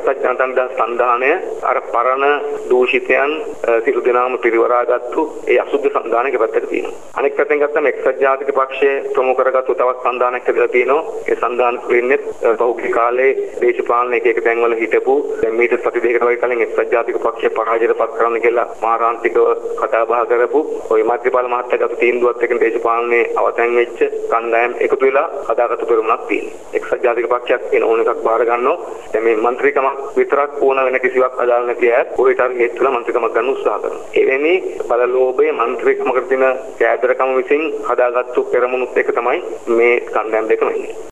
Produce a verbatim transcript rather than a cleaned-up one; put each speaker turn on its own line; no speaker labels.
එක්සත් ජනතා නිදහස් සන්ධානය අර පරණ දූෂිතයන් සියලු දෙනාම පිරිවරාගත්තු ඒ අසුද්ධ සන්ධානයක පැත්තක තියෙනවා. අනෙක් පැත්තෙන් ගත්තම එක්සත් ජාතික පක්ෂය ප්‍රමුඛ කරගත්තු තවත් සන්ධානයක් හදලා තියෙනවා. ඒ සන්ධාන වෙන්නේ පහුගිය කාලේ දේශපාලන එක එක තැන්වල හිටපු දැන් මීට සති දෙකකට වගේ කලින් එක්සත් ජාතික පක්ෂය පරාජයට පත් කරන්න කියලා මාරාන්තිකව කතා බහ කරපු ওই මධ්‍යපාල මහත්තයාගේ තීන්දුවත් එක්ක දේශපාලනයේ අවතැන් වෙච්ච කණ්ඩායම් එකතු වෙලා හදාගත්තු පෙරමුණක් තියෙනවා. එක්සත් ජාතික පක්ෂයක් වෙන ඕන එකක් බාර ගන්නවා. දැන් මේ മന്ത്രിකම විතරක් ඕන වෙන කිසිවක් අදාළ නැති අය ඔය ටාර්ගෙට් වල മന്ത്രിකමක් ගන්න උත්සාහ කරනවා. එවැනි බලලෝභයේ മന്ത്രിකමකට දෙන කෑදරකම විසින් හදාගත්තු පෙරමුණුත් එක තමයි මේ කණ්ඩායම් දෙකම ඉන්නේ.